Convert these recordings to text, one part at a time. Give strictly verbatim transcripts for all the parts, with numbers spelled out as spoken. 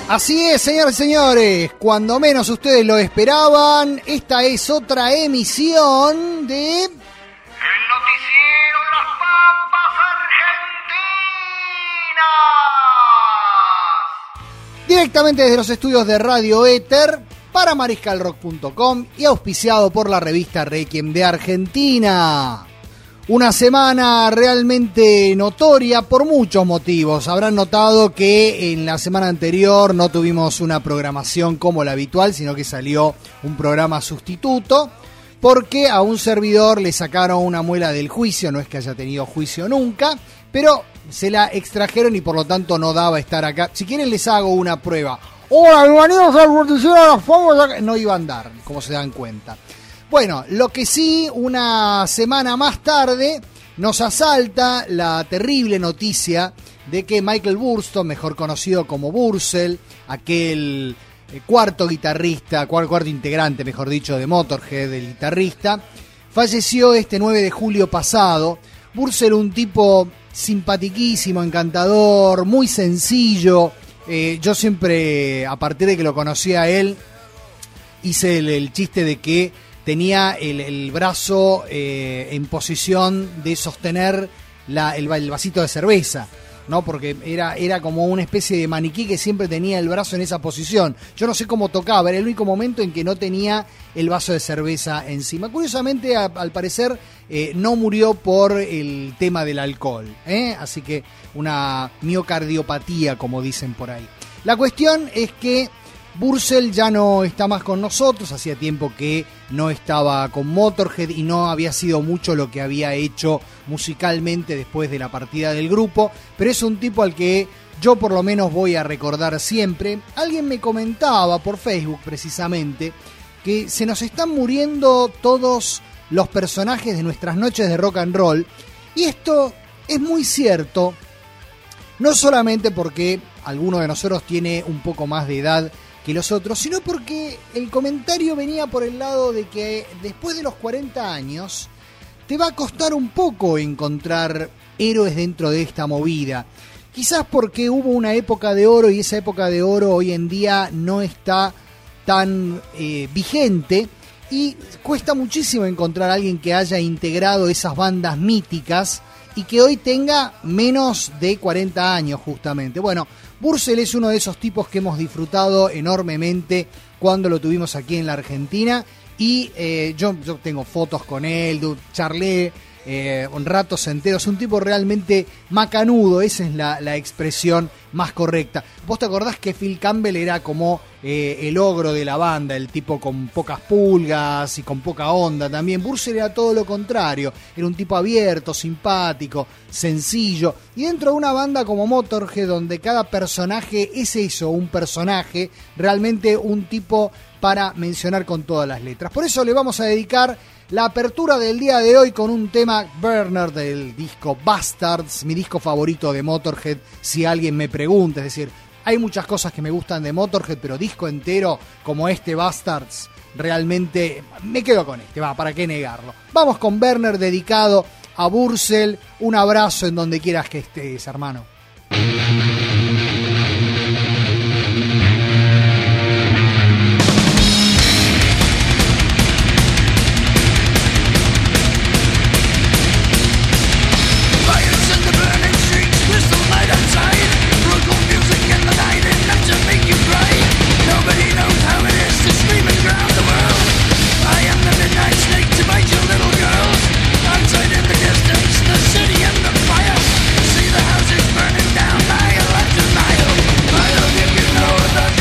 Así es, señores y señores, cuando menos ustedes lo esperaban, esta es otra emisión de... El Noticiero de las Pampas Argentinas. Directamente desde los estudios de Radio Éter, para mariscal rock punto com y auspiciado por la revista Requiem de Argentina. Una semana realmente notoria por muchos motivos. Habrán notado que en la semana anterior no tuvimos una programación como la habitual, sino que salió un programa sustituto, porque a un servidor le sacaron una muela del juicio, no es que haya tenido juicio nunca, pero se la extrajeron y por lo tanto no daba estar acá. Si quieren les hago una prueba. Hola, bienvenidos al Noticiero de las Pampas. No iba a andar, como se dan cuenta. Bueno, lo que sí, una semana más tarde nos asalta la terrible noticia de que Michael Burston, mejor conocido como Bursell, aquel cuarto guitarrista, cuarto, cuarto integrante, mejor dicho, de Motorhead, el guitarrista, falleció este nueve de julio pasado. Bursell, un tipo simpatiquísimo, encantador, muy sencillo. Eh, yo siempre, a partir de que lo conocí a él, hice el, el chiste de que tenía el, el brazo eh, en posición de sostener la, el, el vasito de cerveza, ¿no? Porque era, era como una especie de maniquí que siempre tenía el brazo en esa posición. Yo no sé cómo tocaba, era el único momento en que no tenía el vaso de cerveza encima. Curiosamente, a, al parecer, eh, no murió por el tema del alcohol, ¿eh? Así que una miocardiopatía, como dicen por ahí. La cuestión es que Bursell ya no está más con nosotros, hacía tiempo que no estaba con Motorhead y no había sido mucho lo que había hecho musicalmente después de la partida del grupo, pero es un tipo al que yo por lo menos voy a recordar siempre. Alguien me comentaba por Facebook precisamente que se nos están muriendo todos los personajes de nuestras noches de rock and roll, y esto es muy cierto, no solamente porque alguno de nosotros tiene un poco más de edad que los otros, sino porque el comentario venía por el lado de que después de los cuarenta años te va a costar un poco encontrar héroes dentro de esta movida. Quizás porque hubo una época de oro y esa época de oro hoy en día no está tan eh, vigente, y cuesta muchísimo encontrar a alguien que haya integrado esas bandas míticas y que hoy tenga menos de cuarenta años justamente. Bueno, Bursell es uno de esos tipos que hemos disfrutado enormemente cuando lo tuvimos aquí en la Argentina, y eh, yo, yo tengo fotos con él, charlé eh, ratos enteros, un tipo realmente macanudo, esa es la, la expresión más correcta. ¿Vos te acordás que Phil Campbell era como eh, el ogro de la banda, el tipo con pocas pulgas y con poca onda también? Bursell era todo lo contrario, era un tipo abierto, simpático, sencillo, y dentro de una banda como Motorhead, donde cada personaje es eso, un personaje, realmente un tipo para mencionar con todas las letras. Por eso le vamos a dedicar la apertura del día de hoy con un tema Burner del disco Bastards, mi disco favorito de Motorhead, si alguien me pregunta. Es decir, hay muchas cosas que me gustan de Motorhead, pero disco entero como este Bastards, realmente me quedo con este, va, ¿para qué negarlo? Vamos con Burner, dedicado a Bursell. Un abrazo en donde quieras que estés, hermano. See the houses burning down by a left and mile. I don't think you know that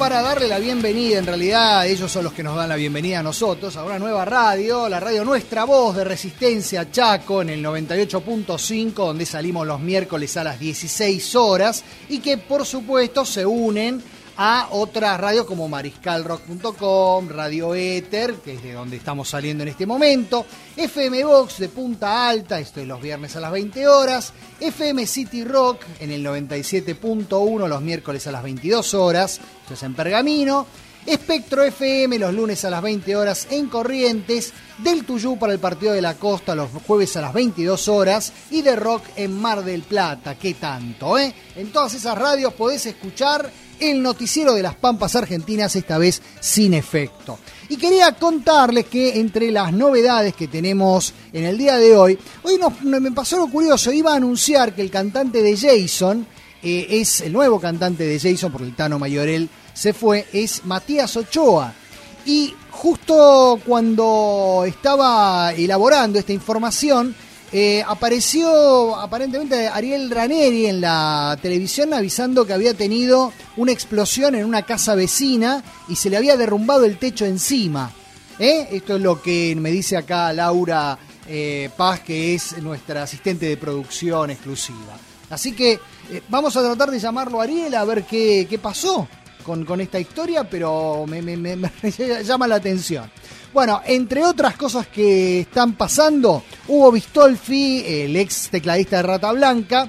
para darle la bienvenida, en realidad ellos son los que nos dan la bienvenida a nosotros, a una nueva radio, la radio Nuestra Voz de Resistencia Chaco en el noventa y ocho punto cinco, donde salimos los miércoles a las dieciséis horas y que por supuesto se unen a otras radios como mariscal rock punto com, Radio Éter, que es de donde estamos saliendo en este momento, F M Vox de Punta Alta, esto es los viernes a las veinte horas, F M City Rock en el noventa y siete punto uno los miércoles a las veintidós horas, esto es en Pergamino, Espectro F M los lunes a las veinte horas en Corrientes, del Tuyú para el Partido de la Costa los jueves a las veintidós horas y de Rock en Mar del Plata, ¿qué tanto, eh? En todas esas radios podés escuchar el noticiero de las Pampas Argentinas, esta vez sin efecto. Y quería contarles que entre las novedades que tenemos en el día de hoy, hoy nos, me pasó lo curioso, iba a anunciar que el cantante de Jason, eh, es el nuevo cantante de Jason, porque el Tano Mayorel se fue, es Matías Ochoa. Y justo cuando estaba elaborando esta información, Eh, apareció aparentemente Ariel Raneri en la televisión avisando que había tenido una explosión en una casa vecina y se le había derrumbado el techo encima. ¿Eh? Esto es lo que me dice acá Laura eh, Paz, que es nuestra asistente de producción exclusiva. Así que eh, vamos a tratar de llamarlo a Ariel a ver qué, qué pasó con, con esta historia, pero me, me, me, me llama la atención. Bueno, entre otras cosas que están pasando, Hugo Bistolfi, el ex tecladista de Rata Blanca,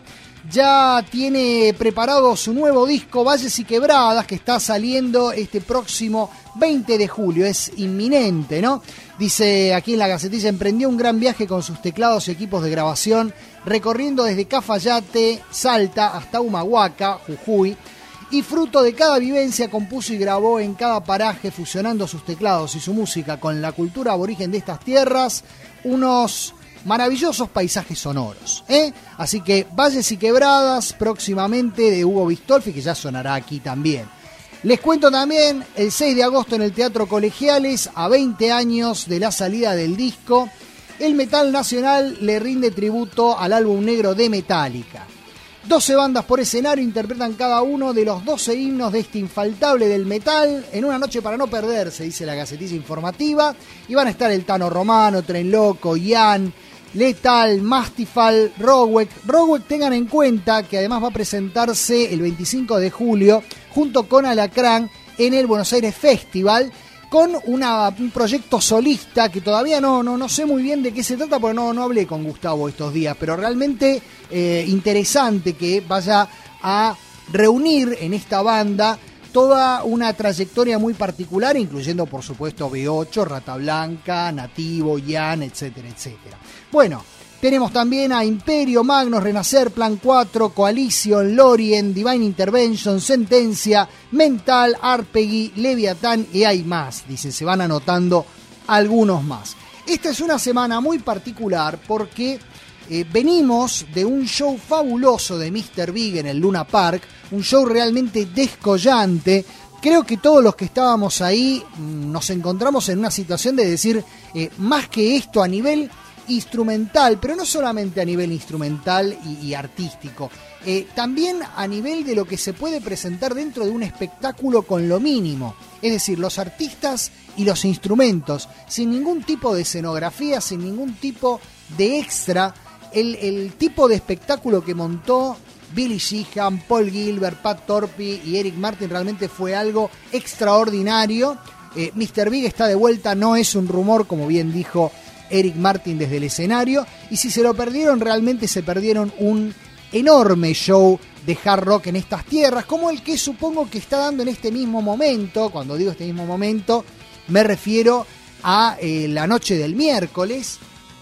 ya tiene preparado su nuevo disco Valles y Quebradas, que está saliendo este próximo veinte de julio, es inminente, ¿no? Dice aquí en la Gacetilla, emprendió un gran viaje con sus teclados y equipos de grabación, recorriendo desde Cafayate, Salta, hasta Humahuaca, Jujuy, y fruto de cada vivencia compuso y grabó en cada paraje, fusionando sus teclados y su música con la cultura aborigen de estas tierras, unos maravillosos paisajes sonoros, ¿eh? Así que Valles y Quebradas próximamente de Hugo Bistolfi, que ya sonará aquí también. Les cuento también, el seis de agosto en el Teatro Colegiales, a veinte años de la salida del disco, el metal nacional le rinde tributo al álbum negro de Metallica. doce bandas por escenario interpretan cada uno de los doce himnos de este infaltable del metal en una noche para no perderse, dice la Gacetilla Informativa. Y van a estar el Tano Romano, Tren Loco, Ian, Letal, Mastifal, Rowek. Rowek, tengan en cuenta que además va a presentarse el veinticinco de julio junto con Alacrán en el Buenos Aires Festival, con una, un proyecto solista que todavía no, no, no sé muy bien de qué se trata, porque no, no hablé con Gustavo estos días, pero realmente eh, interesante que vaya a reunir en esta banda toda una trayectoria muy particular, incluyendo por supuesto B ocho, Rata Blanca, Nativo, Ian, etcétera, etcétera. Bueno, tenemos también a Imperio, Magnus, Renacer, Plan cuatro, Coalition, Lorien, Divine Intervention, Sentencia, Mental, Arpegui, Leviatán y hay más. Dicen, se van anotando algunos más. Esta es una semana muy particular porque eh, venimos de un show fabuloso de míster Big en el Luna Park, un show realmente descollante. Creo que todos los que estábamos ahí mmm, nos encontramos en una situación de decir, eh, más que esto a nivel instrumental, pero no solamente a nivel instrumental y, y artístico, eh, también a nivel de lo que se puede presentar dentro de un espectáculo con lo mínimo, es decir, los artistas y los instrumentos, sin ningún tipo de escenografía, sin ningún tipo de extra, el, el tipo de espectáculo que montó Billy Sheehan, Paul Gilbert, Pat Torpey y Eric Martin realmente fue algo extraordinario. eh, míster Big está de vuelta, no es un rumor, como bien dijo Eric Martin desde el escenario, y si se lo perdieron, realmente se perdieron un enorme show de hard rock en estas tierras, como el que supongo que está dando en este mismo momento. Cuando digo este mismo momento, me refiero a eh, la noche del miércoles,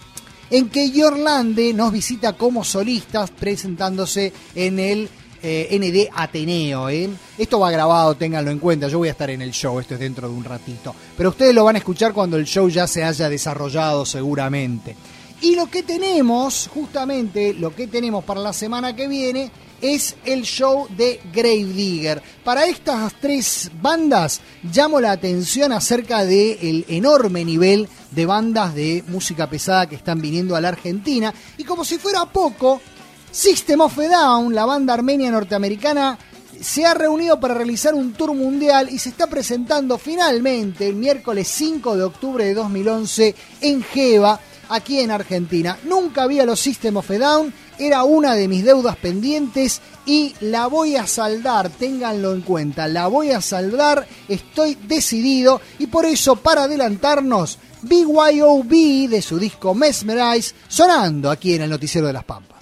en que Yorlande nos visita como solistas, presentándose en el eh, N D Ateneo. ¿eh? Esto va grabado, ténganlo en cuenta, yo voy a estar en el show, esto es dentro de un ratito, pero ustedes lo van a escuchar cuando el show ya se haya desarrollado seguramente. Y lo que tenemos, justamente lo que tenemos para la semana que viene, es el show de Gravedigger. Para estas tres bandas llamo la atención acerca del enorme nivel de bandas de música pesada que están viniendo a la Argentina, y como si fuera poco, System of a Down, la banda armenia norteamericana, se ha reunido para realizar un tour mundial y se está presentando finalmente el miércoles cinco de octubre de dos mil once en Geva, aquí en Argentina. Nunca vi a los System of a Down, era una de mis deudas pendientes y la voy a saldar, ténganlo en cuenta, la voy a saldar, estoy decidido, y por eso, para adelantarnos, B Y O B de su disco Mesmerize, sonando aquí en el Noticiero de las Pampas.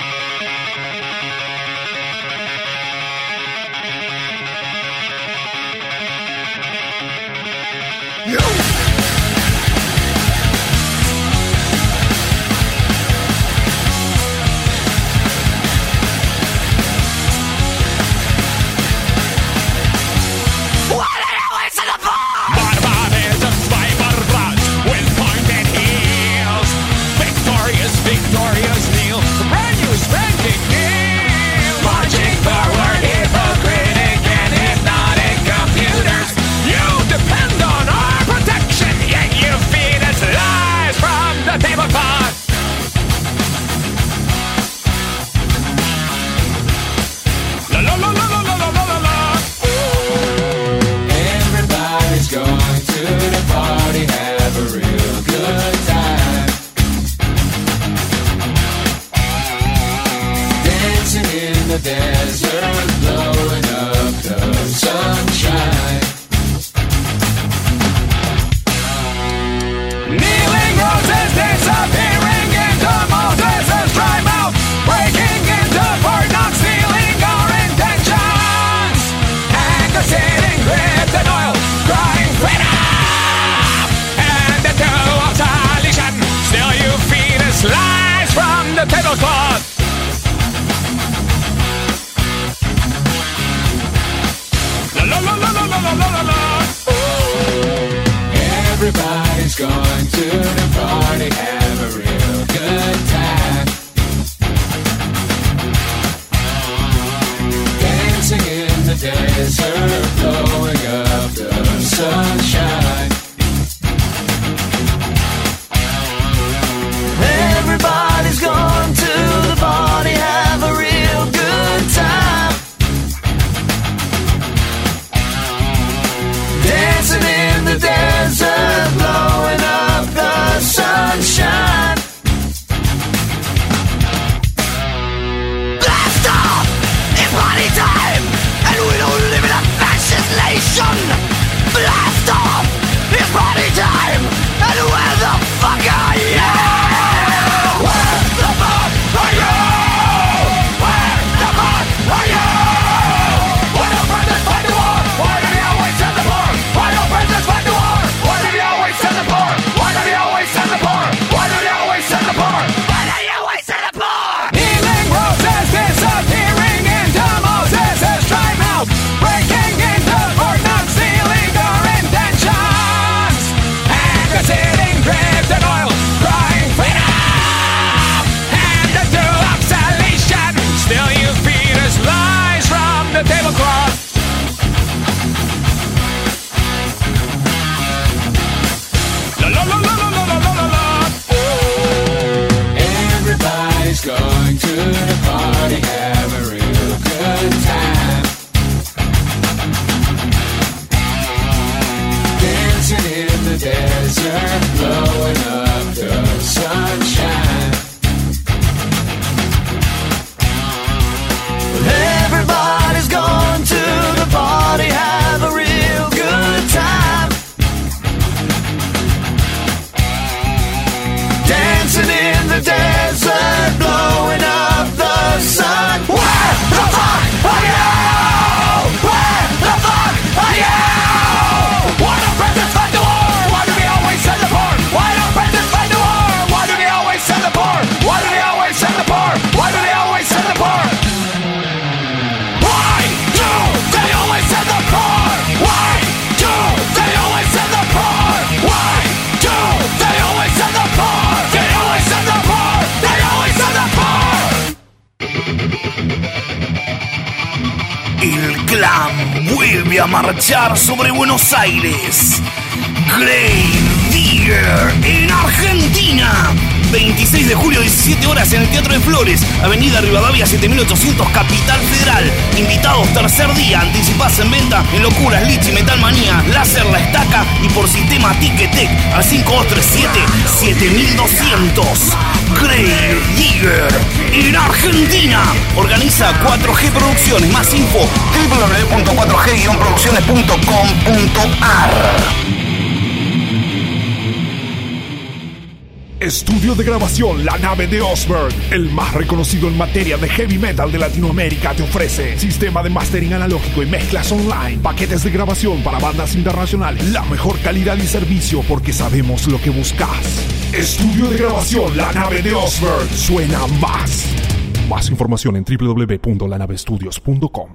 Victorious kneel, brand new spanking new, marching forward, hypocritic and hypnotic computers. You depend on our protection, yet you feed us lies from the tablecloth. La la la la la la la la la. Everybody's going to the party, have a real good time. In the desert, blowing up the sunshine. Kneeling roses disappearing into Moses' dry mouth, breaking into Fort Knox, stealing our intentions. Anger sitting with oil, crying freedom, and the dough of solution. Still you feed us lies from the tablecloth. La, la, la, la, la, la, la, la. Everybody's going to the party, have a real good time. Dancing in the desert, blowing up the sunshine. Everybody's going to the party, have a real good time. Dancing in the desert, blowing up the sunshine. Blast off! It's party time! And we don't live in a fascist nation! Blast off! It's party time! And where the fuck are you? Where the fuck are you? Where the fuck are you? Why don't brothers fight the war? Why do we always send the poor? Why don't brothers fight the war? Why do we always send the poor? Why do we always send the poor? Why do we always send the poor? Why do we always send the poor? Healing roses disappearing into Moses' dry mouth, breaking into Fort Knox, stealing our intentions. Anger sitting dripped in oil, crying freedom, and the dew of salvation. Still you feed us lies from the tablecloth. La la la la la la la la la. Everybody's going to the party, have a real good time. Dancing in the desert, blowing up the sunshine. Everybody's going to the party, have a real good time. Dancing in the desert, blowing up the sun. Where the fuck are you? Where the fuck are you? Why don't brothers fight the war? Why do we always send the poor? Why don't brothers fight the war? Why do we always send the poor? Why do we always send the poor? Why do we always send the poor? Why do they always send the poor? Why do they always send the poor? Why do they always send the poor? They always send the poor. They always send the poor. El glam vuelve a marchar sobre Buenos Aires. Grave Digger en Argentina. veintiséis veintiséis de julio, diecisiete horas, en el Teatro de Flores, Avenida Rivadavia siete mil ochocientos, Capital Federal. Invitados, tercer día. Anticipás en venta en Locuras, Lichi, Metal Manía, Láser, La Estaca y por sistema Ticketek al cinco dos tres siete, siete mil doscientos. Grave Digger en Argentina. Organiza cuatro G Producciones. Más info doble u doble u doble u punto cuatro g guion producciones punto com punto a r. Estudio de grabación La Nave de Osberg, el más reconocido en materia de heavy metal de Latinoamérica, te ofrece sistema de mastering analógico y mezclas online, paquetes de grabación para bandas internacionales, la mejor calidad y servicio porque sabemos lo que buscas. Estudio de grabación La Nave de Osberg, suena más. Más información en doble u doble u doble u punto la nave studios punto com.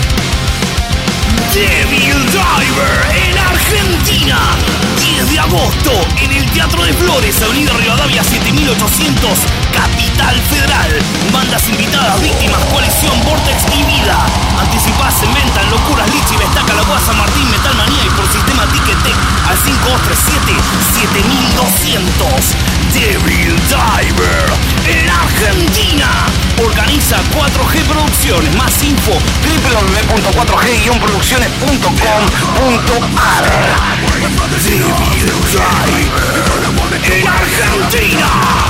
Devil Driver en Argentina, diez de agosto, en el Teatro de Flores, Avenida Rivadavia siete mil ochocientos, Capital Federal. Bandas invitadas, Víctimas, Coalición, Vortex y Vida. Anticipás en venta en Locuras, Lichi, La Estaca, La Guasa, Martín, Metal Manía y por sistema Ticketek al cinco dos tres siete, siete mil doscientos. Devil Driver en Argentina. Organiza cuatro G Producciones. Más info doble u doble u doble u punto cuatro g guion producciones punto com punto a r. Devil Driver en Argentina.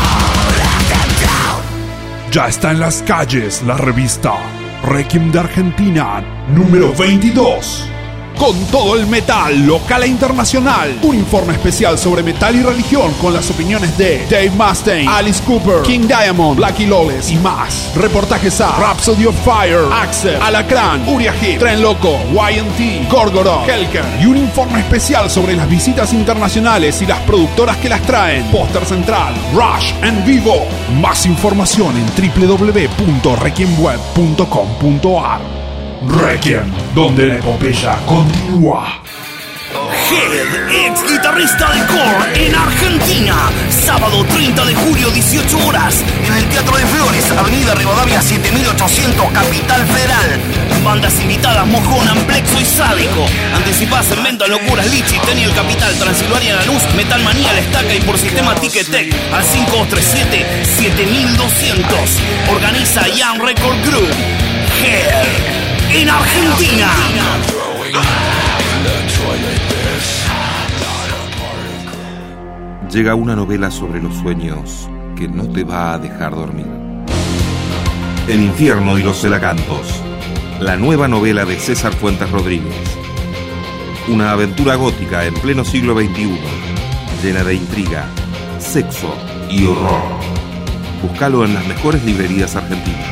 Ya está en las calles la revista Requiem de Argentina número veintidós. Con todo el metal local e internacional. Un informe especial sobre metal y religión con las opiniones de Dave Mustaine, Alice Cooper, King Diamond, Blackie Lawless y más. Reportajes a Rhapsody of Fire, Axel, Alacrán, Uriah Heep, Tren Loco, Y and T, Gorgoroth, Helker. Y un informe especial sobre las visitas internacionales y las productoras que las traen. Póster central, Rush en vivo. Más información en doble u doble u doble u punto requiem web punto com punto a r. Requiem, donde la epopeya continúa. Head, ex guitarrista de Korn en Argentina. Sábado treinta de julio, dieciocho horas, en el Teatro de Flores, Avenida Rivadavia siete mil ochocientos, Capital Federal. Bandas invitadas, Mojón, Amplexo y Sádico. Anticipás en venta Locuras, Lichi, Teni, El Capital, Transilvania, Lanús, Metal Manía, La Estaca y por sistema Ticketek al cinco dos tres siete, siete mil doscientos. Organiza Young Record Group. Head en Argentina. Llega una novela sobre los sueños que no te va a dejar dormir. El infierno y los celacantos, la nueva novela de César Fuentes Rodríguez. Una aventura gótica en pleno siglo veintiuno, llena de intriga, sexo y horror. Búscalo en las mejores librerías argentinas.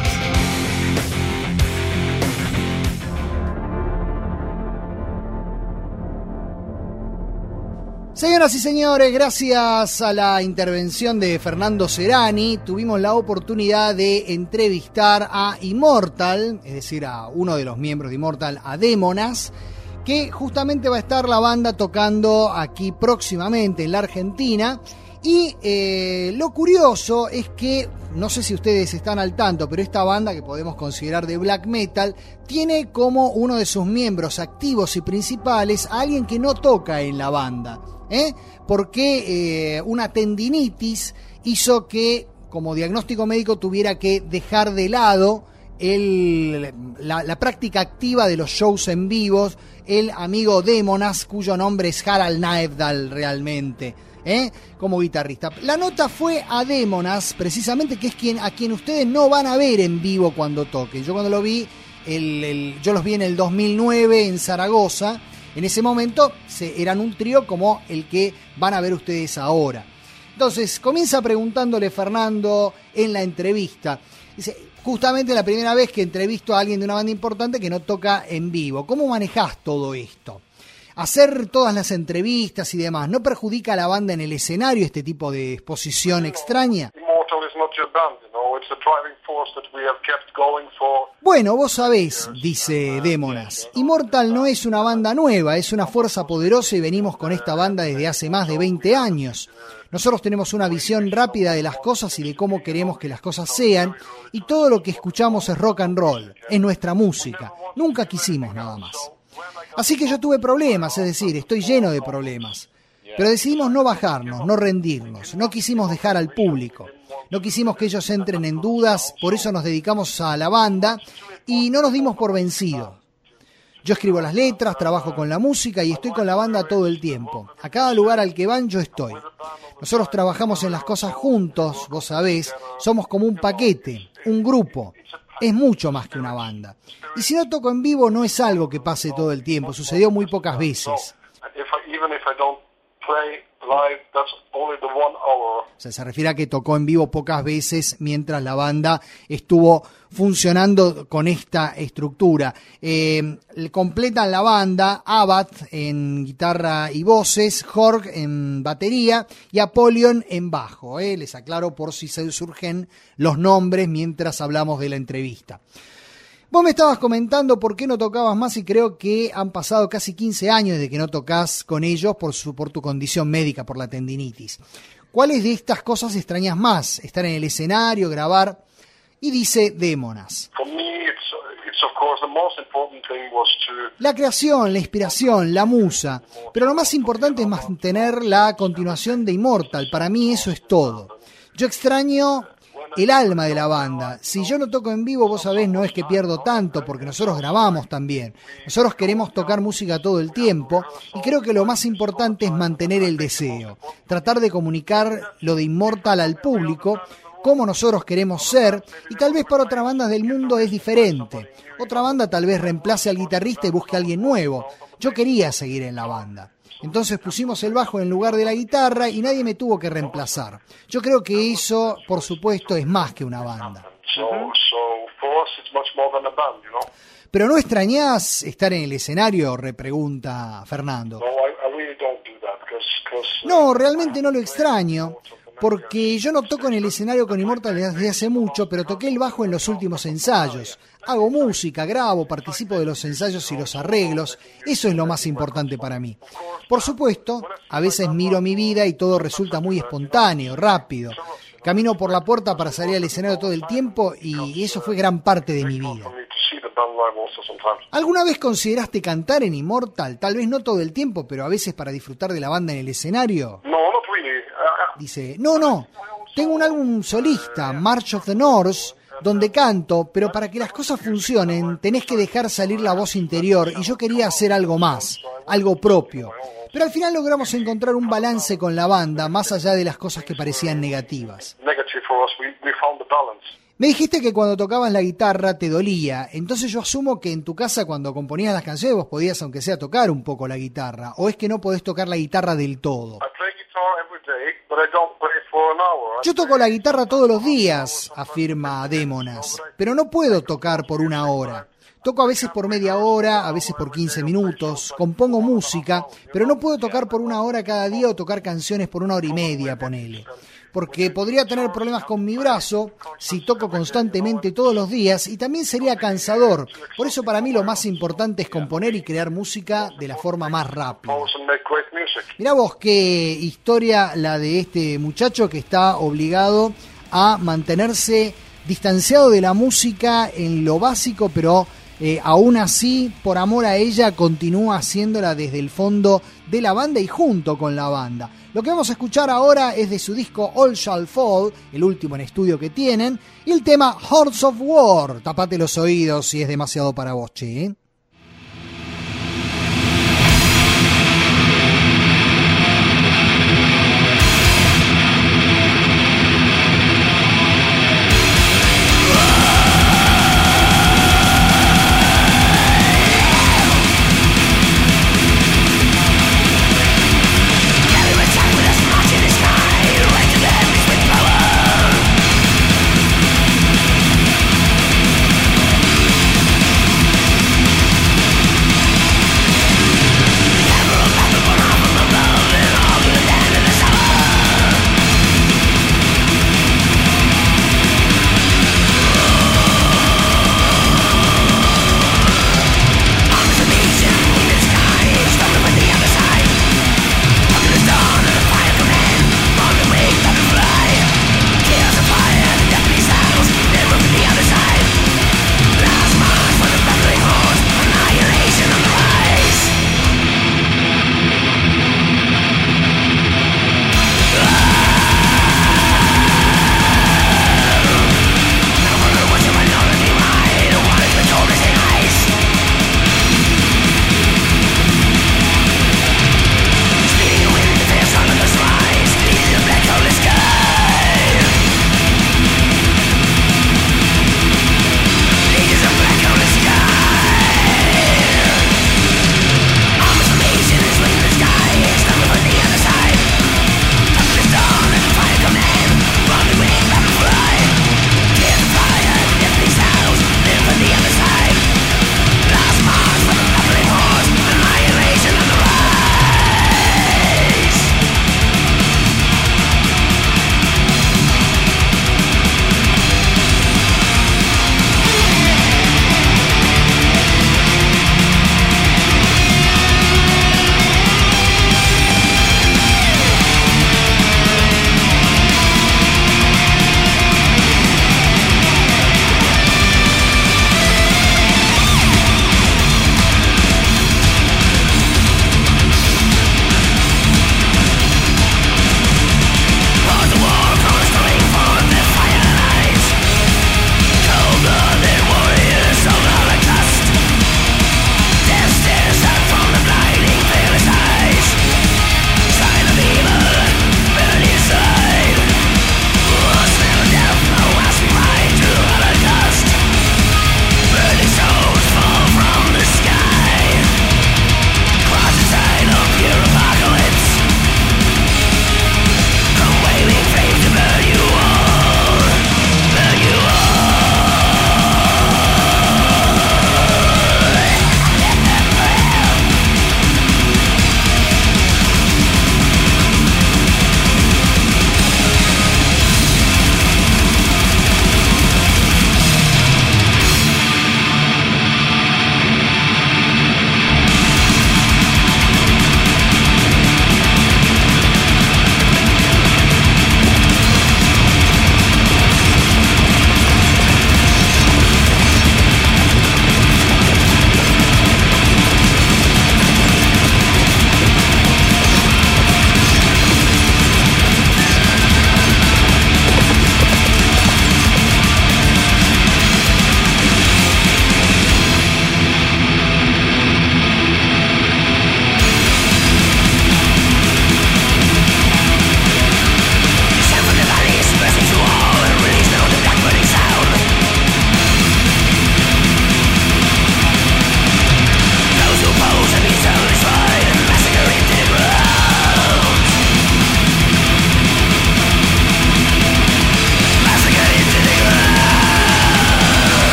Señoras y señores, gracias a la intervención de Fernando Serani, tuvimos la oportunidad de entrevistar a Immortal, es decir, a uno de los miembros de Immortal, a Démonas, que justamente va a estar la banda tocando aquí próximamente en la Argentina. Y eh, lo curioso es que, no sé si ustedes están al tanto, pero esta banda que podemos considerar de black metal tiene como uno de sus miembros activos y principales a alguien que no toca en la banda. ¿Eh? Porque eh, una tendinitis hizo que, como diagnóstico médico, tuviera que dejar de lado el, la, la práctica activa de los shows en vivos, el amigo Démonas, cuyo nombre es Harald Naevdal realmente, ¿eh? Como guitarrista. La nota fue a Démonas, precisamente, que es quien, a quien ustedes no van a ver en vivo cuando toquen. Yo cuando lo vi, el, el, yo los vi en el dos mil nueve en Zaragoza. En ese momento se, eran un trío como el que van a ver ustedes ahora. Entonces, comienza preguntándole Fernando en la entrevista. Dice, justamente la primera vez que entrevisto a alguien de una banda importante que no toca en vivo. ¿Cómo manejás todo esto? Hacer todas las entrevistas y demás, ¿no perjudica a la banda en el escenario este tipo de exposición extraña? Bueno, vos sabés, dice Démonas, Immortal no es una banda nueva, es una fuerza poderosa y venimos con esta banda desde hace más de veinte años. Nosotros tenemos una visión rápida de las cosas y de cómo queremos que las cosas sean, y todo lo que escuchamos es rock and roll, es nuestra música, nunca quisimos nada más. Así que yo tuve problemas, es decir, estoy lleno de problemas. Pero decidimos no bajarnos, no rendirnos, no quisimos dejar al público. No quisimos que ellos entren en dudas, por eso nos dedicamos a la banda y no nos dimos por vencidos. Yo escribo las letras, trabajo con la música y estoy con la banda todo el tiempo. A cada lugar al que van yo estoy. Nosotros trabajamos en las cosas juntos, vos sabés, somos como un paquete, un grupo. Es mucho más que una banda. Y si no toco en vivo no es algo que pase todo el tiempo, sucedió muy pocas veces. O sea, se refiere a que tocó en vivo pocas veces mientras la banda estuvo funcionando con esta estructura. Eh, completan la banda Abad en guitarra y voces, Jorg en batería y Apollyon en bajo. Eh. Les aclaro por si se surgen los nombres mientras hablamos de la entrevista. Vos me estabas comentando por qué no tocabas más y creo que han pasado casi quince años desde que no tocas con ellos por, su, por tu condición médica, por la tendinitis. ¿Cuáles de estas cosas extrañas más? Estar en el escenario, grabar. Y dice Démonas. La creación, la inspiración, la musa. Pero lo más importante es mantener la continuación de Immortal. Para mí eso es todo. Yo extraño el alma de la banda. Si yo no toco en vivo, vos sabés, no es que pierdo tanto, porque nosotros grabamos también. Nosotros queremos tocar música todo el tiempo, y creo que lo más importante es mantener el deseo. Tratar de comunicar lo de Immortal al público, como nosotros queremos ser, y tal vez para otras bandas del mundo es diferente. Otra banda tal vez reemplace al guitarrista y busque a alguien nuevo. Yo quería seguir en la banda. Entonces pusimos el bajo en lugar de la guitarra y nadie me tuvo que reemplazar. Yo creo que eso, por supuesto, es más que una banda. ¿Pero no extrañás estar en el escenario?, repregunta Fernando. No, realmente no lo extraño, porque yo no toco en el escenario con Immortal desde hace mucho, pero toqué el bajo en los últimos ensayos. Hago música, grabo, participo de los ensayos y los arreglos. Eso es lo más importante para mí. Por supuesto, a veces miro mi vida y todo resulta muy espontáneo, rápido. Camino por la puerta para salir al escenario todo el tiempo y eso fue gran parte de mi vida. ¿Alguna vez consideraste cantar en Immortal? Tal vez no todo el tiempo, pero a veces para disfrutar de la banda en el escenario. Dice, no, no, tengo un álbum solista, March of the North, donde canto, pero para que las cosas funcionen tenés que dejar salir la voz interior y yo quería hacer algo más, algo propio. Pero al final logramos encontrar un balance con la banda, más allá de las cosas que parecían negativas. Me dijiste que cuando tocabas la guitarra te dolía, entonces yo asumo que en tu casa cuando componías las canciones vos podías aunque sea tocar un poco la guitarra, o es que no podés tocar la guitarra del todo. Yo toco la guitarra todos los días, afirma Démonas, pero no puedo tocar por una hora. Toco a veces por media hora, a veces por quince minutos, compongo música, pero no puedo tocar por una hora cada día o tocar canciones por una hora y media, ponele. Porque podría tener problemas con mi brazo si toco constantemente todos los días y también sería cansador. Por eso para mí lo más importante es componer y crear música de la forma más rápida. Mirá vos qué historia la de este muchacho que está obligado a mantenerse distanciado de la música en lo básico, pero eh, aún así, por amor a ella, continúa haciéndola desde el fondo de la banda y junto con la banda. Lo que vamos a escuchar ahora es de su disco All Shall Fall, el último en estudio que tienen, y el tema Hordes of War. Tapate los oídos si es demasiado para vos, che, ¿eh? We'll be right back.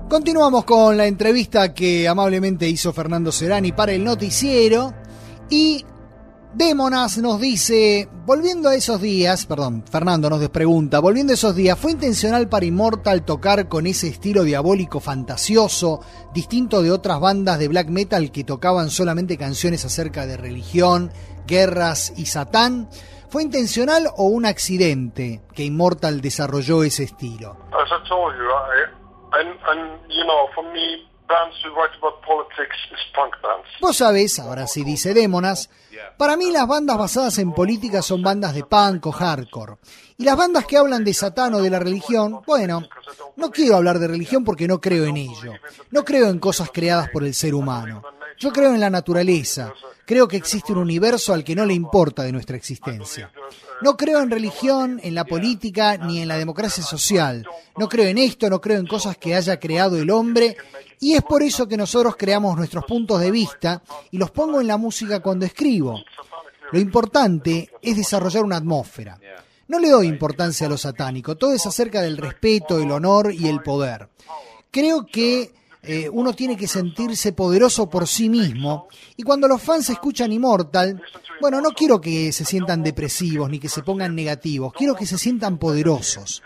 Continuamos con la entrevista que amablemente hizo Fernando Serani para el noticiero y Démonas nos dice, volviendo a esos días, perdón, Fernando nos pregunta, volviendo a esos días, ¿fue intencional para Immortal tocar con ese estilo diabólico fantasioso, distinto de otras bandas de black metal que tocaban solamente canciones acerca de religión, guerras y Satán? ¿Fue intencional o un accidente que Immortal desarrolló ese estilo? As I told you, I, and, and, you know, for me, bands who write about politics is punk bands. Vos sabés, ahora sí dice Démonas, para mí las bandas basadas en política son bandas de punk o hardcore. Y las bandas que hablan de Satán o de la religión, bueno, no quiero hablar de religión porque no creo en ello. No creo en cosas creadas por el ser humano. Yo creo en la naturaleza. Creo que existe un universo al que no le importa de nuestra existencia. No creo en religión, en la política, ni en la democracia social. No creo en esto, no creo en cosas que haya creado el hombre. Y es por eso que nosotros creamos nuestros puntos de vista y los pongo en la música cuando escribo. Lo importante es desarrollar una atmósfera. No le doy importancia a lo satánico, todo es acerca del respeto, el honor y el poder. Creo que eh, uno tiene que sentirse poderoso por sí mismo, y cuando los fans escuchan Immortal, bueno, no quiero que se sientan depresivos ni que se pongan negativos, quiero que se sientan poderosos.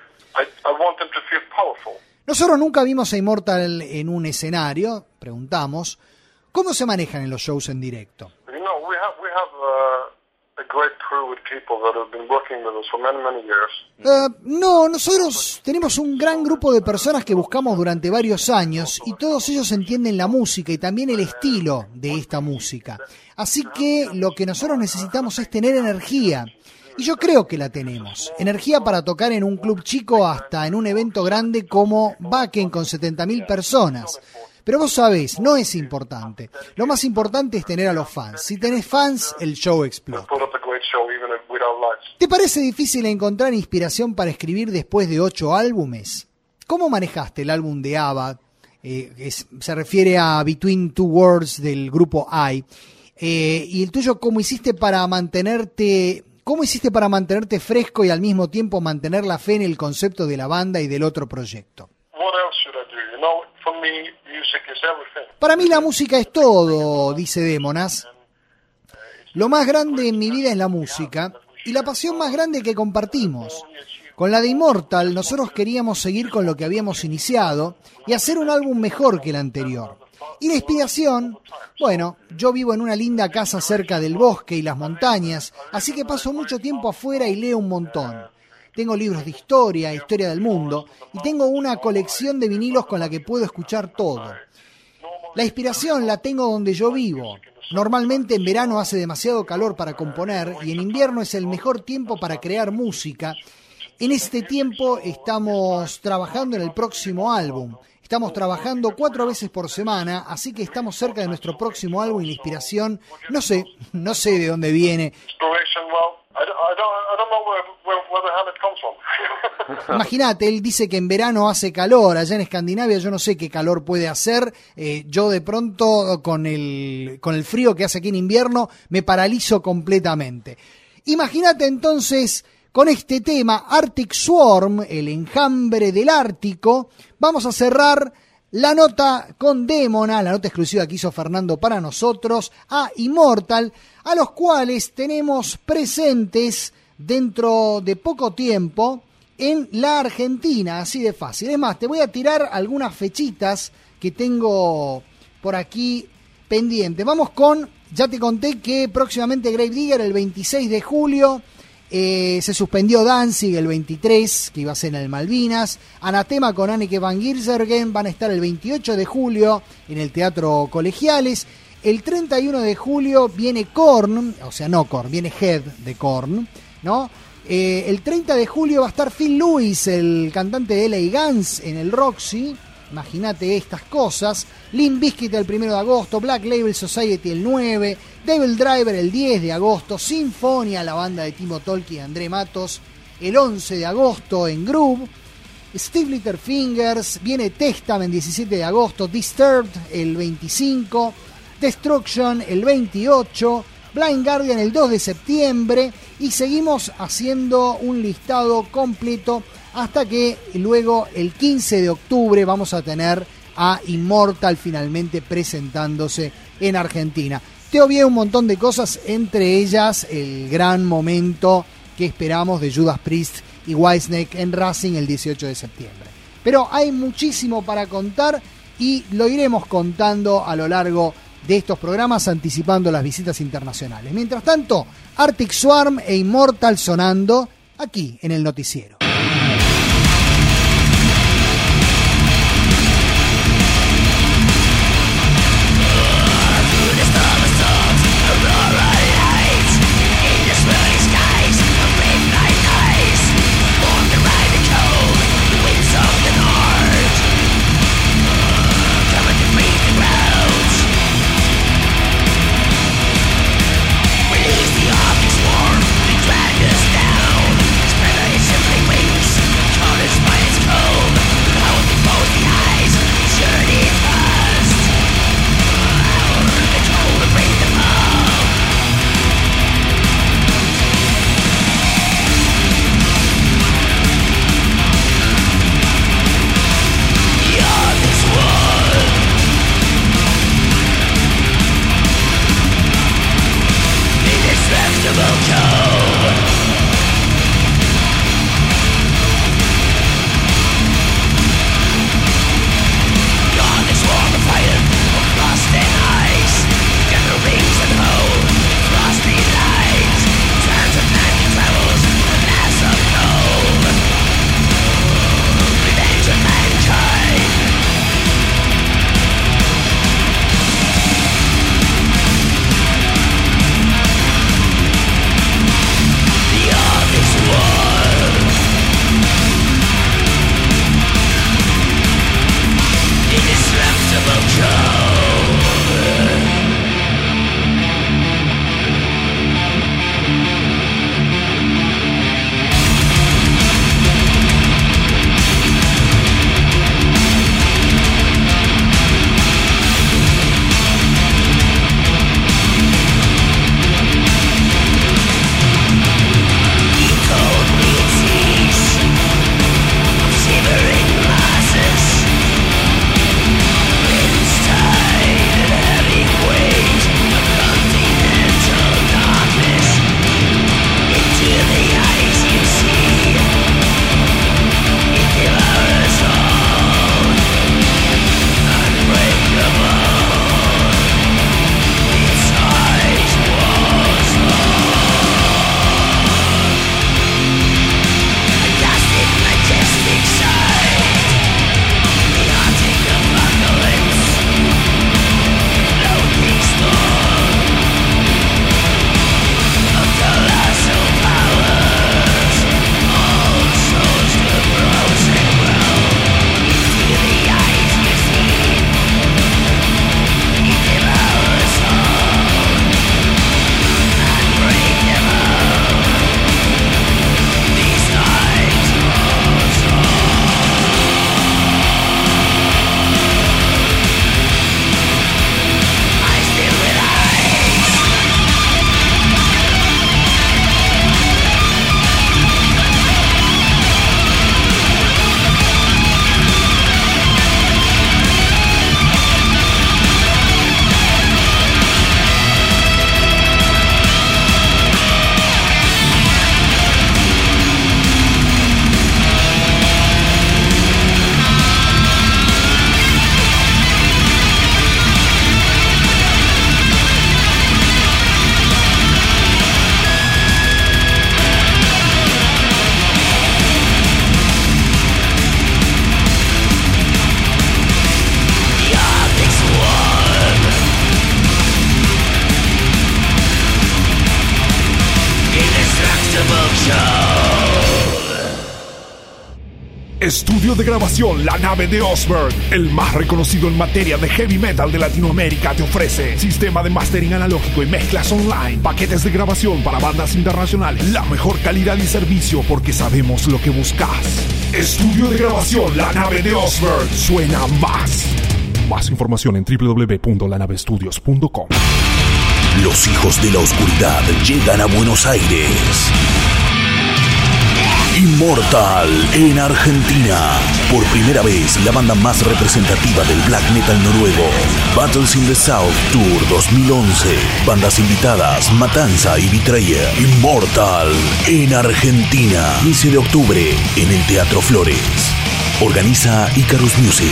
Nosotros nunca vimos a Immortal en un escenario, preguntamos, ¿cómo se manejan en los shows en directo? Uh, no, nosotros tenemos un gran grupo de personas que buscamos durante varios años y todos ellos entienden la música y también el estilo de esta música. Así que lo que nosotros necesitamos es tener energía. Y yo creo que la tenemos. Energía para tocar en un club chico hasta en un evento grande como Wacken con setenta mil personas. Pero vos sabés, no es importante. Lo más importante es tener a los fans. Si tenés fans, el show explota. ¿Te parece difícil encontrar inspiración para escribir después de ocho álbumes? ¿Cómo manejaste el álbum de ABBA? Eh, es, se refiere a Between Two Worlds del grupo I. Eh, y el tuyo, ¿cómo hiciste para mantenerte... ¿Cómo hiciste para mantenerte fresco y al mismo tiempo mantener la fe en el concepto de la banda y del otro proyecto? Para mí la música es todo, dice Démonas. Lo más grande en mi vida es la música y la pasión más grande que compartimos. Con la de Immortal nosotros queríamos seguir con lo que habíamos iniciado y hacer un álbum mejor que el anterior. Y la inspiración, bueno, yo vivo en una linda casa cerca del bosque y las montañas, así que paso mucho tiempo afuera y leo un montón. Tengo libros de historia, historia del mundo, y tengo una colección de vinilos con la que puedo escuchar todo. La inspiración la tengo donde yo vivo. Normalmente en verano hace demasiado calor para componer y en invierno es el mejor tiempo para crear música. En este tiempo estamos trabajando en el próximo álbum. Estamos trabajando cuatro veces por semana, así que estamos cerca de nuestro próximo álbum y la inspiración, no sé, no sé de dónde viene. Imagínate, él dice que en verano hace calor, allá en Escandinavia yo no sé qué calor puede hacer, eh, yo de pronto con el, con el frío que hace aquí en invierno me paralizo completamente. Imagínate entonces... Con este tema, Arctic Swarm, el enjambre del Ártico, vamos a cerrar la nota con Démonas, la nota exclusiva que hizo Fernando para nosotros, a Immortal, a los cuales tenemos presentes dentro de poco tiempo en la Argentina, así de fácil. Es más, te voy a tirar algunas fechitas que tengo por aquí pendientes. Vamos con, ya te conté que próximamente Gravedigger el veintiséis de julio... Eh, se suspendió Danzig el veintitrés, que iba a ser en el Malvinas. Anatema con Anneke van Giersbergen van a estar el veintiocho de julio en el Teatro Colegiales. El treinta y uno de julio viene Korn, o sea, no Korn, viene Head de Korn, ¿no? Eh, el treinta de julio va a estar Phil Lewis, el cantante de L A Guns, en el Roxy. Imagínate estas cosas. Limp Bizkit el primero de agosto, Black Label Society el nueve, Devil Driver el diez de agosto, Sinfonia, la banda de Timo Tolkki y André Matos, el once de agosto en Groove, Steve Littlefingers, viene Testament el diecisiete de agosto, Disturbed el veinticinco, Destruction el veintiocho, Blind Guardian el dos de septiembre y seguimos haciendo un listado completo hasta que luego el quince de octubre vamos a tener a Immortal finalmente presentándose en Argentina. Te obvié un montón de cosas, entre ellas el gran momento que esperamos de Judas Priest y Whitesnake en Racing el dieciocho de septiembre. Pero hay muchísimo para contar y lo iremos contando a lo largo de estos programas, anticipando las visitas internacionales. Mientras tanto, Arctic Swarm e Immortal sonando aquí en el noticiero. Estudio de grabación La Nave de Osberg, el más reconocido en materia de heavy metal de Latinoamérica, te ofrece sistema de mastering analógico y mezclas online, paquetes de grabación para bandas internacionales, la mejor calidad y servicio porque sabemos lo que buscas. Estudio de grabación La Nave de Osberg, suena más. Más información en doble u doble u doble u punto la nave estudios punto com. Los hijos de la oscuridad llegan a Buenos Aires. Immortal en Argentina. Por primera vez, la banda más representativa del black metal noruego. Battles in the South Tour dos mil once. Bandas invitadas: Matanza y Betrayer. Immortal en Argentina. quince de octubre en el Teatro Flores. Organiza Icarus Music.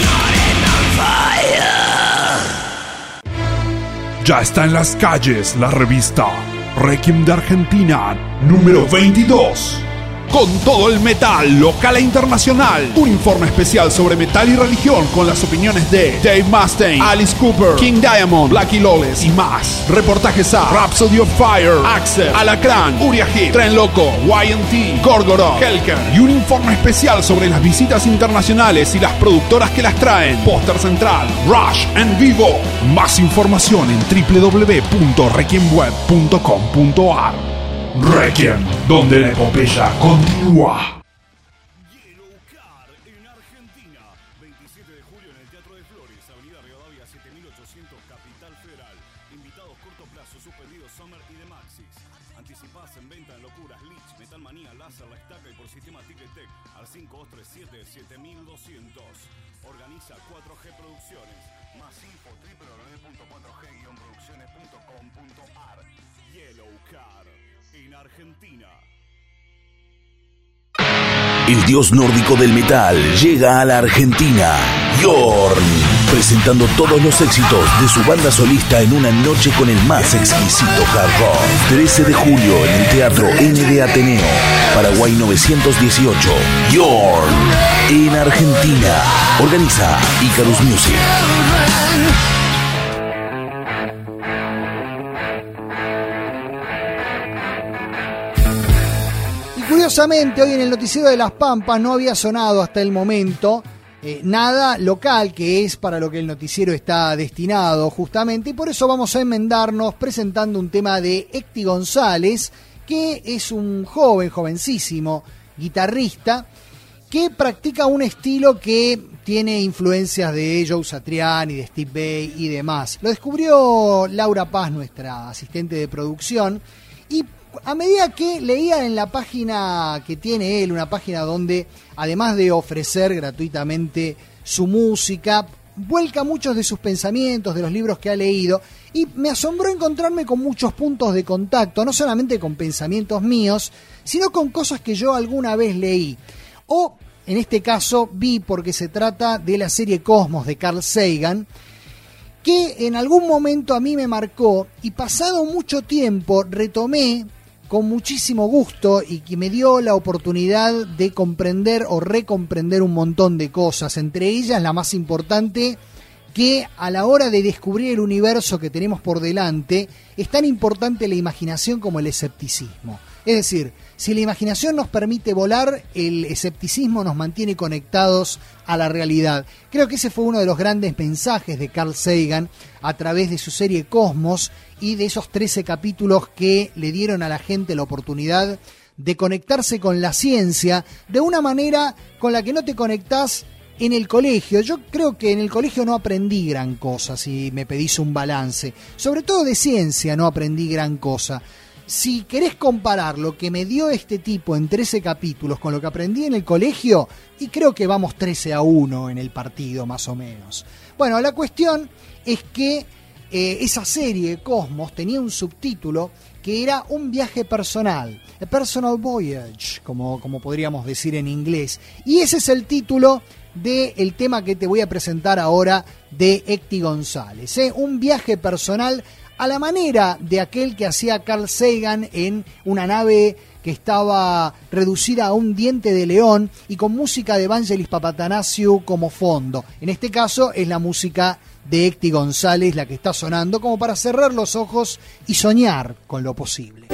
Ya está en las calles la revista Requiem de Argentina número veintidós. Con todo el metal local e internacional. Un informe especial sobre metal y religión con las opiniones de Dave Mustaine, Alice Cooper, King Diamond, Blackie Lawless y más. Reportajes a Rhapsody of Fire, Axel, Alacrán, Uriah Heep, Tren Loco, Y and T, Gorgoroth, Helker. Y un informe especial sobre las visitas internacionales y las productoras que las traen. Póster central, Rush en vivo. Más información en w w w punto requiemweb punto com punto a r. Requiem, donde la epopeya continúa. Yellow Card en Argentina. veintisiete de julio en el Teatro de Flores, Avenida Rivadavia siete mil ochocientos, Capital Federal. Invitados corto plazo, suspendidos Summer y The Maxis. Anticipadas en venta en Locuras, Lich, Metal Manía, Láser, La Estaca y por sistema Ticketek al cinco dos tres siete, siete mil doscientos. Organiza cuatro G Producciones. Más info w w w punto cuatro g guion producciones punto com punto a r. Yellow Card en Argentina. El dios nórdico del metal llega a la Argentina. Jorn, presentando todos los éxitos de su banda solista en una noche con el más exquisito hard rock. trece de julio en el Teatro N de Ateneo, Paraguay novecientos dieciocho. Jorn en Argentina. Organiza Icarus Music. Curiosamente, hoy en el noticiero de Las Pampas no había sonado hasta el momento eh, nada local, que es para lo que el noticiero está destinado justamente, y por eso vamos a enmendarnos presentando un tema de Ecti González, que es un joven, jovencísimo guitarrista que practica un estilo que tiene influencias de Joe Satriani, de Steve Vai y demás. Lo descubrió Laura Paz, nuestra asistente de producción, y a medida que leía en la página que tiene él, una página donde, además de ofrecer gratuitamente su música, vuelca muchos de sus pensamientos, de los libros que ha leído, y me asombró encontrarme con muchos puntos de contacto, no solamente con pensamientos míos, sino con cosas que yo alguna vez leí, o en este caso vi, porque se trata de la serie Cosmos de Carl Sagan, que en algún momento a mí me marcó, y pasado mucho tiempo retomé con muchísimo gusto, y que me dio la oportunidad de comprender o recomprender un montón de cosas, entre ellas la más importante, que a la hora de descubrir el universo que tenemos por delante, es tan importante la imaginación como el escepticismo. Es decir, si la imaginación nos permite volar, el escepticismo nos mantiene conectados a la realidad. Creo que ese fue uno de los grandes mensajes de Carl Sagan a través de su serie Cosmos y de esos trece capítulos que le dieron a la gente la oportunidad de conectarse con la ciencia de una manera con la que no te conectás en el colegio. Yo creo que en el colegio no aprendí gran cosa, si me pedís un balance. Sobre todo de ciencia no aprendí gran cosa. Si querés comparar lo que me dio este tipo en trece capítulos con lo que aprendí en el colegio, y creo que vamos trece a uno en el partido más o menos. Bueno, la cuestión es que eh, esa serie Cosmos tenía un subtítulo que era un viaje personal, a personal voyage, como, como podríamos decir en inglés. Y ese es el título del tema que te voy a presentar ahora de Ecti González, ¿eh? Un viaje personal a la manera de aquel que hacía Carl Sagan en una nave que estaba reducida a un diente de león y con música de Vangelis Papatanasiou como fondo. En este caso es la música de Ecti González la que está sonando, como para cerrar los ojos y soñar con lo posible.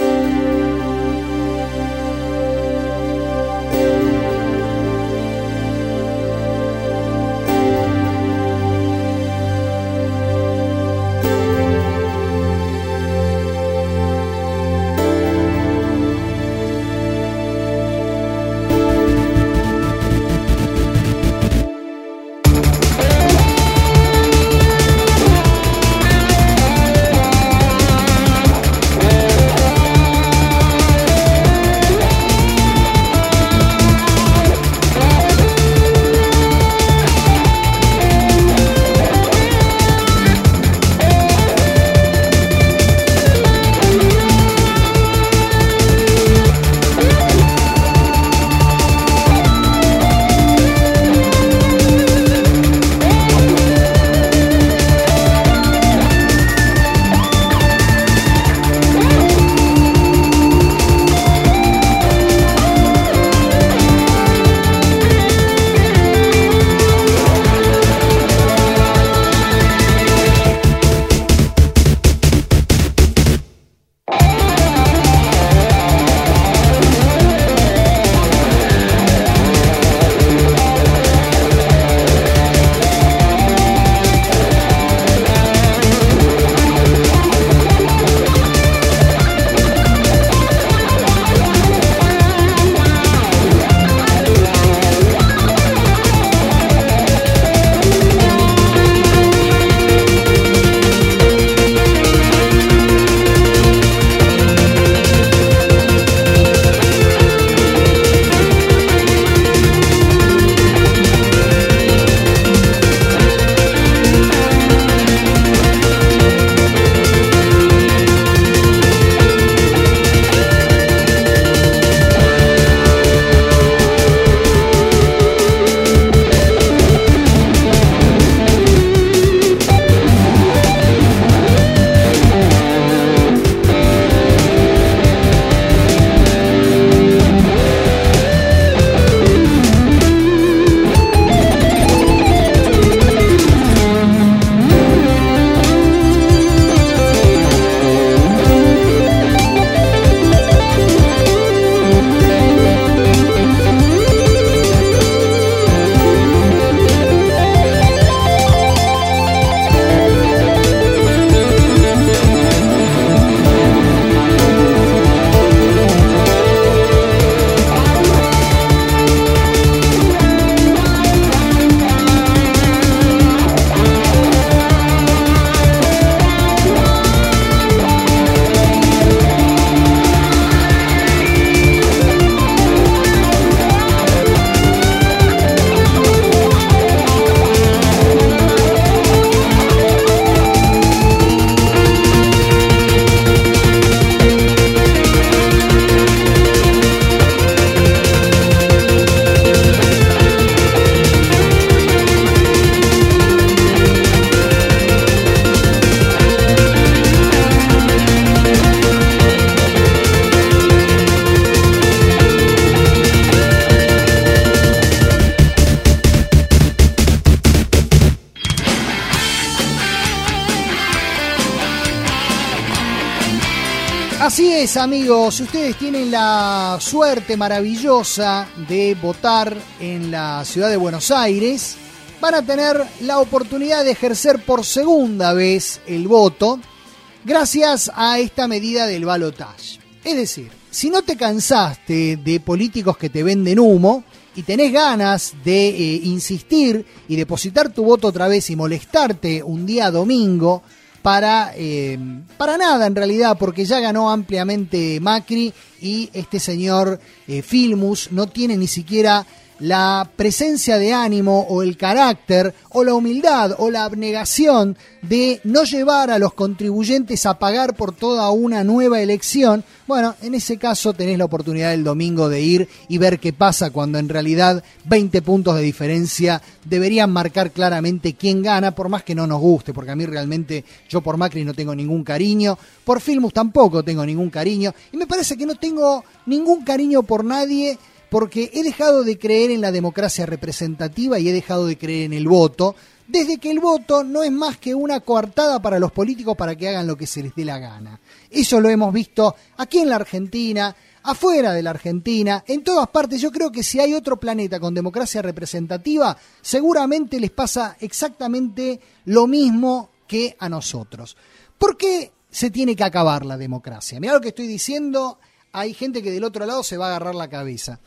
Así es, amigos, si ustedes tienen la suerte maravillosa de votar en la ciudad de Buenos Aires, van a tener la oportunidad de ejercer por segunda vez el voto gracias a esta medida del balotaje. Es decir, si no te cansaste de políticos que te venden humo y tenés ganas de eh, insistir y depositar tu voto otra vez y molestarte un día domingo, Para, eh, para nada en realidad, porque ya ganó ampliamente Macri y este señor eh, Filmus no tiene ni siquiera la presencia de ánimo o el carácter o la humildad o la abnegación de no llevar a los contribuyentes a pagar por toda una nueva elección. Bueno, en ese caso tenés la oportunidad el domingo de ir y ver qué pasa cuando en realidad veinte puntos de diferencia deberían marcar claramente quién gana, por más que no nos guste, porque a mí realmente yo por Macri no tengo ningún cariño, por Filmus tampoco tengo ningún cariño, y me parece que no tengo ningún cariño por nadie, porque he dejado de creer en la democracia representativa y he dejado de creer en el voto, desde que el voto no es más que una coartada para los políticos para que hagan lo que se les dé la gana. Eso lo hemos visto aquí en la Argentina, afuera de la Argentina, en todas partes. Yo creo que si hay otro planeta con democracia representativa, seguramente les pasa exactamente lo mismo que a nosotros. ¿Por qué se tiene que acabar la democracia? Mirá lo que estoy diciendo. Hay gente que del otro lado se va a agarrar la cabeza.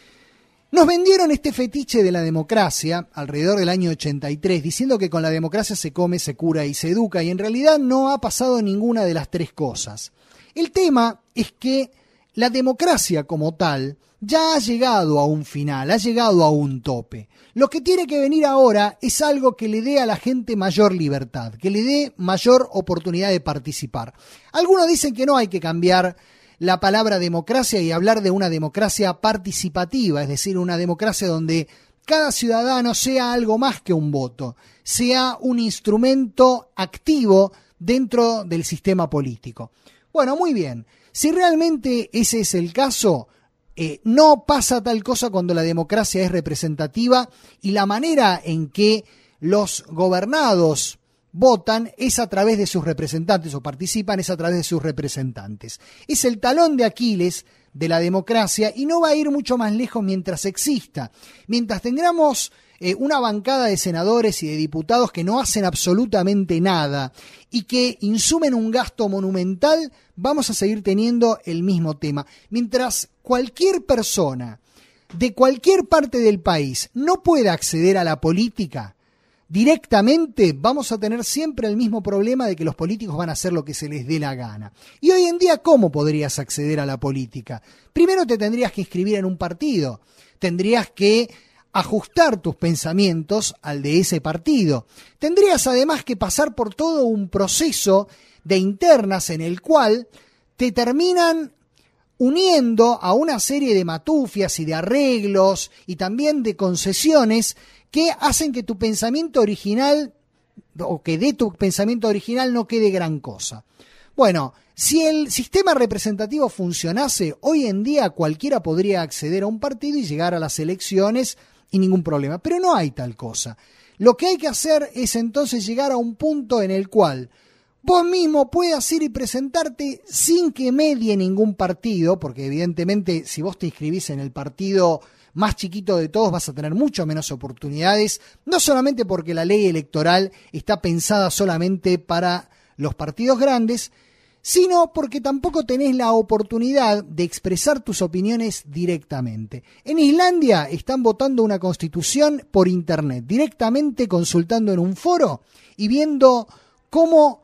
Nos vendieron este fetiche de la democracia alrededor del año ochenta y tres, diciendo que con la democracia se come, se cura y se educa, y en realidad no ha pasado ninguna de las tres cosas. El tema es que la democracia como tal ya ha llegado a un final, ha llegado a un tope. Lo que tiene que venir ahora es algo que le dé a la gente mayor libertad, que le dé mayor oportunidad de participar. Algunos dicen que no hay que cambiar la palabra democracia y hablar de una democracia participativa, es decir, una democracia donde cada ciudadano sea algo más que un voto, sea un instrumento activo dentro del sistema político. Bueno, muy bien, si realmente ese es el caso, eh, no pasa tal cosa cuando la democracia es representativa y la manera en que los gobernados votan es a través de sus representantes o participan es a través de sus representantes. Es el talón de Aquiles de la democracia y no va a ir mucho más lejos mientras exista. Mientras tengamos eh, una bancada de senadores y de diputados que no hacen absolutamente nada y que insumen un gasto monumental, vamos a seguir teniendo el mismo tema. Mientras cualquier persona de cualquier parte del país no pueda acceder a la política directamente, vamos a tener siempre el mismo problema de que los políticos van a hacer lo que se les dé la gana. Y hoy en día, ¿cómo podrías acceder a la política? Primero te tendrías que inscribir en un partido, tendrías que ajustar tus pensamientos al de ese partido. Tendrías además que pasar por todo un proceso de internas en el cual te terminan uniendo a una serie de matufias y de arreglos y también de concesiones que hacen que tu pensamiento original, o que de tu pensamiento original no quede gran cosa. Bueno, si el sistema representativo funcionase, hoy en día cualquiera podría acceder a un partido y llegar a las elecciones y ningún problema, pero no hay tal cosa. Lo que hay que hacer es entonces llegar a un punto en el cual vos mismo puedas ir y presentarte sin que medie ningún partido, porque evidentemente si vos te inscribís en el partido más chiquito de todos vas a tener mucho menos oportunidades, no solamente porque la ley electoral está pensada solamente para los partidos grandes, sino porque tampoco tenés la oportunidad de expresar tus opiniones directamente. En Islandia están votando una constitución por internet, directamente consultando en un foro y viendo cómo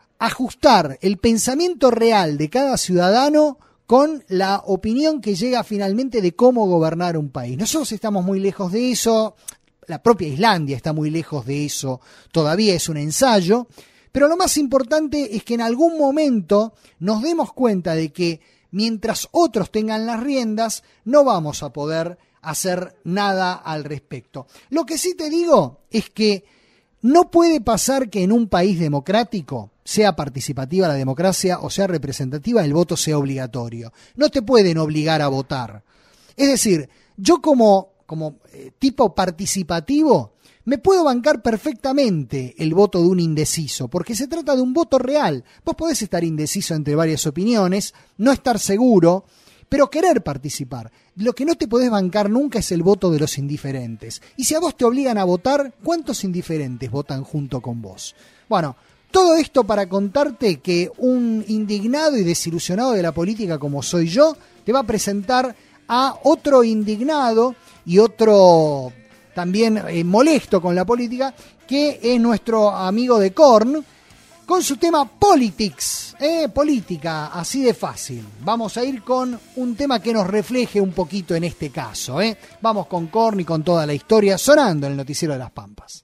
ajustar el pensamiento real de cada ciudadano con la opinión que llega finalmente de cómo gobernar un país. Nosotros estamos muy lejos de eso, la propia Islandia está muy lejos de eso, todavía es un ensayo, pero lo más importante es que en algún momento nos demos cuenta de que mientras otros tengan las riendas, no vamos a poder hacer nada al respecto. Lo que sí te digo es que no puede pasar que en un país democrático, sea participativa la democracia o sea representativa, el voto sea obligatorio. No te pueden obligar a votar. Es decir, yo como, como eh, tipo participativo, Me puedo bancar perfectamente el voto de un indeciso, porque se trata de un voto real. Vos podés estar indeciso entre varias opiniones, no estar seguro, pero querer participar. Lo que no te podés bancar nunca es el voto de los indiferentes. Y si a vos te obligan a votar, ¿cuántos indiferentes votan junto con vos? Bueno, todo esto para contarte que un indignado y desilusionado de la política como soy yo, te va a presentar a otro indignado y otro también eh, molesto con la política, que es nuestro amigo de Korn, con su tema Politics, eh, política, así de fácil. Vamos a ir con un tema que nos refleje un poquito en este caso. Eh. Vamos con Korn y con toda la historia sonando en el Noticiero de las Pampas.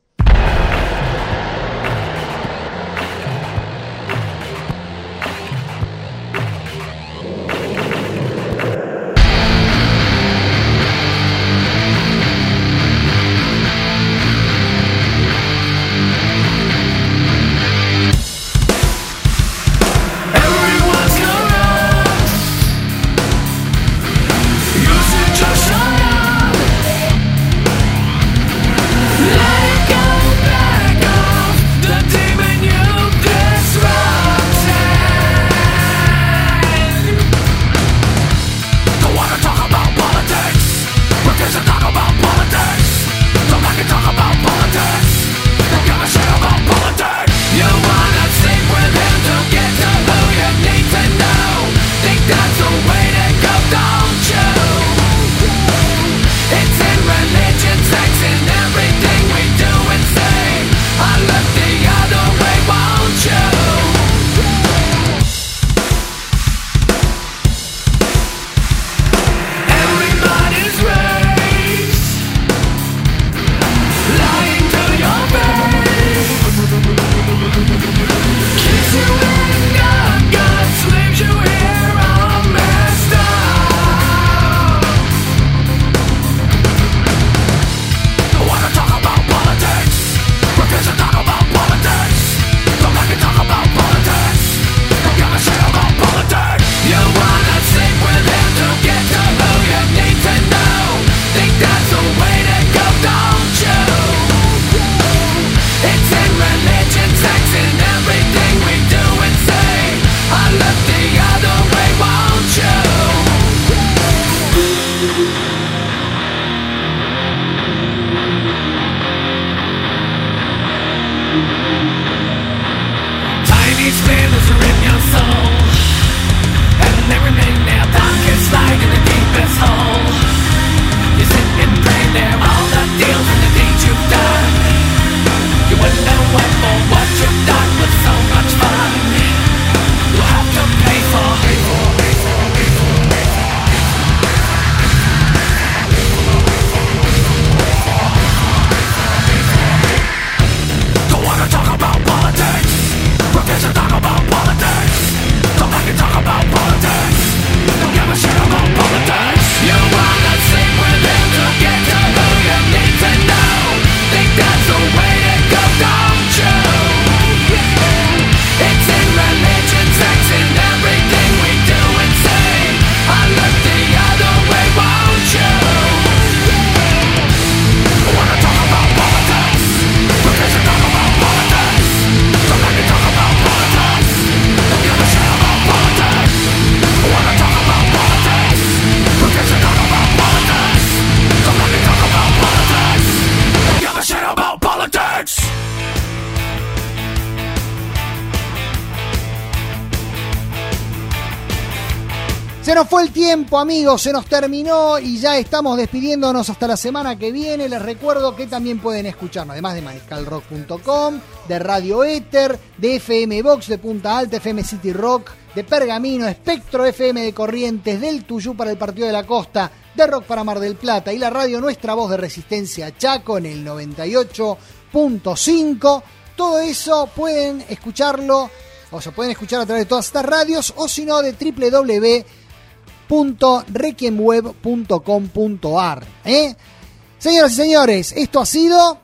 Se nos fue el tiempo, amigos, se nos terminó y ya estamos despidiéndonos hasta la semana que viene. Les recuerdo que también pueden escucharnos, además de mariscal rock punto com, de Radio Éter, de F M Box, de Punta Alta, F M City Rock, de Pergamino, Espectro F M de Corrientes, del Tuyú para el Partido de la Costa, de Rock para Mar del Plata y la radio Nuestra Voz de Resistencia Chaco en el noventa y ocho punto cinco. Todo eso pueden escucharlo, o se pueden escuchar a través de todas estas radios, o si no de doble u doble u doble u punto requiemweb punto com punto a r. ¿eh? Señoras y señores, esto ha sido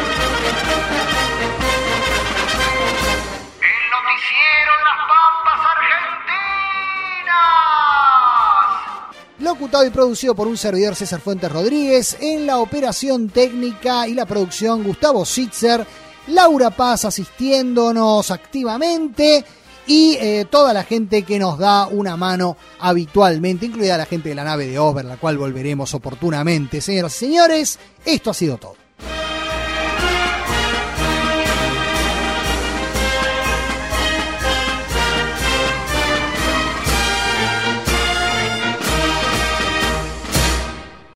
el noticiero de las Pampas Argentinas. Locutor montado y producido por un servidor, César Fuentes Rodríguez. En la operación técnica y la producción, Gustavo Sitzer, Laura Paz asistiéndonos activamente y eh, toda la gente que nos da una mano habitualmente, incluida la gente de la nave de Over, la cual volveremos oportunamente. Señoras y señores, esto ha sido todo.